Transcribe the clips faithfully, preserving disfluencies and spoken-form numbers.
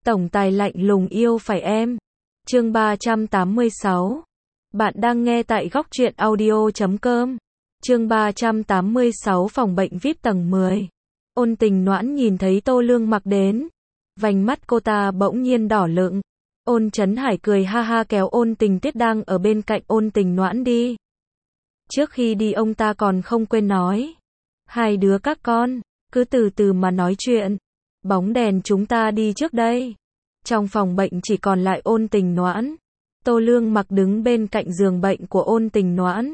Tổng tài lạnh lùng yêu phải em. Chương ba trăm tám mươi sáu. Bạn đang nghe tại góc truyện audio chấm com. Chương ba trăm tám mươi sáu phòng bệnh vi ai pi tầng mười. Ôn Tình Noãn nhìn thấy Tô Lương Mặc đến, vành mắt cô ta bỗng nhiên đỏ lựng. Ôn Chấn Hải cười ha ha kéo Ôn Tình Tiết đang ở bên cạnh Ôn Tình Noãn đi. Trước khi đi ông ta còn không quên nói, hai đứa các con, cứ từ từ mà nói chuyện. Bóng đèn chúng ta đi trước đây. Trong phòng bệnh chỉ còn lại Ôn Tình Noãn. Tô Lương Mặc đứng bên cạnh giường bệnh của Ôn Tình Noãn.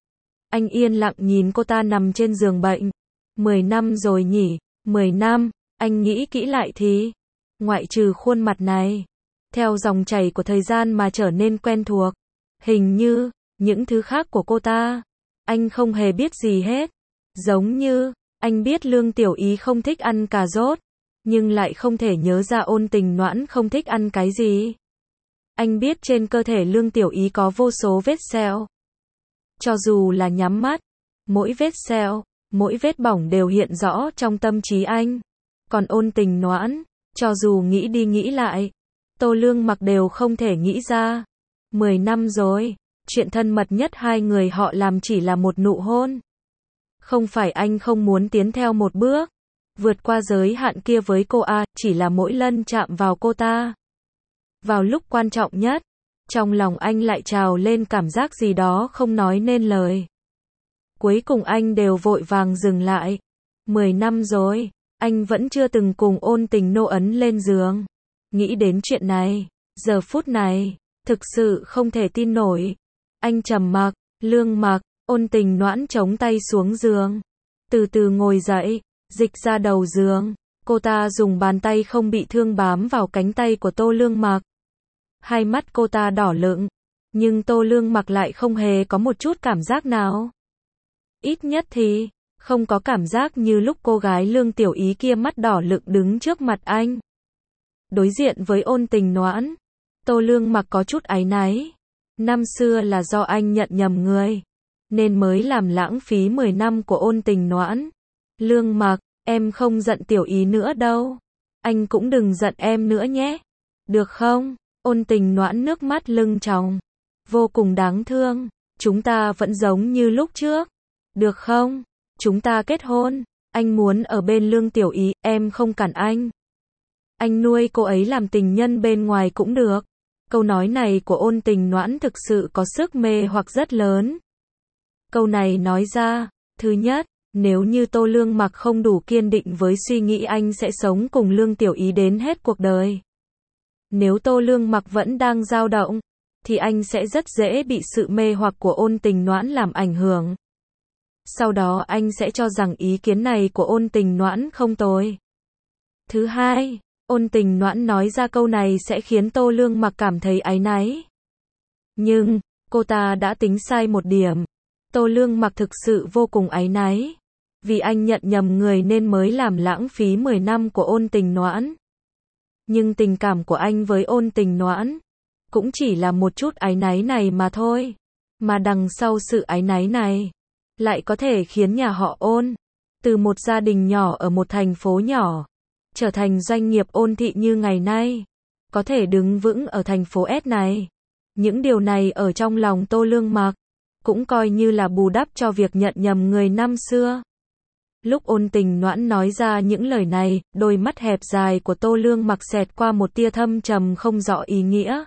Anh yên lặng nhìn cô ta nằm trên giường bệnh. Mười năm rồi nhỉ, mười năm, anh nghĩ kỹ lại thì, ngoại trừ khuôn mặt này, theo dòng chảy của thời gian mà trở nên quen thuộc, hình như, những thứ khác của cô ta, anh không hề biết gì hết. Giống như, anh biết Lương Tiểu Ý không thích ăn cà rốt, nhưng lại không thể nhớ ra Ôn Tình Noãn không thích ăn cái gì. Anh biết trên cơ thể Lương Tiểu Ý có vô số vết sẹo. Cho dù là nhắm mắt, mỗi vết sẹo, mỗi vết bỏng đều hiện rõ trong tâm trí anh. Còn Ôn Tình Noãn, cho dù nghĩ đi nghĩ lại, Tô Lương Mặc đều không thể nghĩ ra. Mười năm rồi, chuyện thân mật nhất hai người họ làm chỉ là một nụ hôn. Không phải anh không muốn tiến theo một bước, vượt qua giới hạn kia với cô A, chỉ là mỗi lần chạm vào cô ta. Vào lúc quan trọng nhất, trong lòng anh lại trào lên cảm giác gì đó không nói nên lời. Cuối cùng anh đều vội vàng dừng lại. Mười năm rồi, anh vẫn chưa từng cùng Ôn Tình nô ấn lên giường. Nghĩ đến chuyện này, giờ phút này, thực sự không thể tin nổi. Anh trầm mặc, Lương Mặc, Ôn Tình Noãn chống tay xuống giường. Từ từ ngồi dậy, dịch ra đầu giường. Cô ta dùng bàn tay không bị thương bám vào cánh tay của Tô Lương Mặc. Hai mắt cô ta đỏ lựng, nhưng Tô Lương Mặc lại không hề có một chút cảm giác nào. Ít nhất thì, không có cảm giác như lúc cô gái Lương Tiểu Ý kia mắt đỏ lựng đứng trước mặt anh. Đối diện với Ôn Tình Noãn, Tô Lương Mặc có chút áy náy. Năm xưa là do anh nhận nhầm người, nên mới làm lãng phí mười năm của Ôn Tình Noãn. Lương Mặc, em không giận Tiểu Ý nữa đâu. Anh cũng đừng giận em nữa nhé. Được không? Ôn Tình Noãn nước mắt lưng tròng. Vô cùng đáng thương. Chúng ta vẫn giống như lúc trước. Được không? Chúng ta kết hôn. Anh muốn ở bên Lương Tiểu Ý, em không cản anh. Anh nuôi cô ấy làm tình nhân bên ngoài cũng được. Câu nói này của Ôn Tình Noãn thực sự có sức mê hoặc rất lớn. Câu này nói ra, thứ nhất, nếu như Tô Lương Mặc không đủ kiên định với suy nghĩ anh sẽ sống cùng Lương Tiểu Ý đến hết cuộc đời. Nếu Tô Lương Mặc vẫn đang dao động, thì anh sẽ rất dễ bị sự mê hoặc của Ôn Tình Noãn làm ảnh hưởng. Sau đó anh sẽ cho rằng ý kiến này của Ôn Tình Noãn không tồi. Thứ hai, Ôn Tình Noãn nói ra câu này sẽ khiến Tô Lương Mặc cảm thấy áy náy. Nhưng, cô ta đã tính sai một điểm. Tô Lương Mặc thực sự vô cùng áy náy. Vì anh nhận nhầm người nên mới làm lãng phí mười năm của Ôn Tình Noãn. Nhưng tình cảm của anh với Ôn Tình Noãn cũng chỉ là một chút áy náy này mà thôi. Mà đằng sau sự áy náy này, lại có thể khiến nhà họ Ôn, từ một gia đình nhỏ ở một thành phố nhỏ, trở thành doanh nghiệp Ôn thị như ngày nay, có thể đứng vững ở thành phố S này. Những điều này ở trong lòng Tô Lương Mặc, cũng coi như là bù đắp cho việc nhận nhầm người năm xưa. Lúc Ôn Tình Noãn nói ra những lời này, đôi mắt hẹp dài của Tô Lương Mặc xẹt qua một tia thâm trầm không rõ ý nghĩa.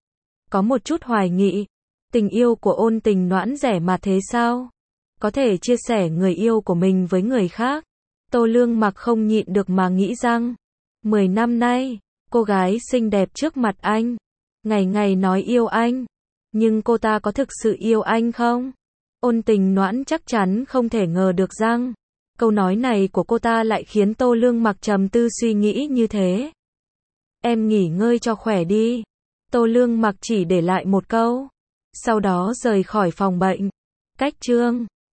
Có một chút hoài nghị, tình yêu của Ôn Tình Noãn rẻ mạt thế sao? Có thể chia sẻ người yêu của mình với người khác. Tô Lương Mặc không nhịn được mà nghĩ rằng, mười năm nay, cô gái xinh đẹp trước mặt anh, ngày ngày nói yêu anh, nhưng cô ta có thực sự yêu anh không? Ôn Tình Noãn chắc chắn không thể ngờ được rằng, câu nói này của cô ta lại khiến Tô Lương Mặc trầm tư suy nghĩ như thế. Em nghỉ ngơi cho khỏe đi. Tô Lương Mặc chỉ để lại một câu, sau đó rời khỏi phòng bệnh. Cách chương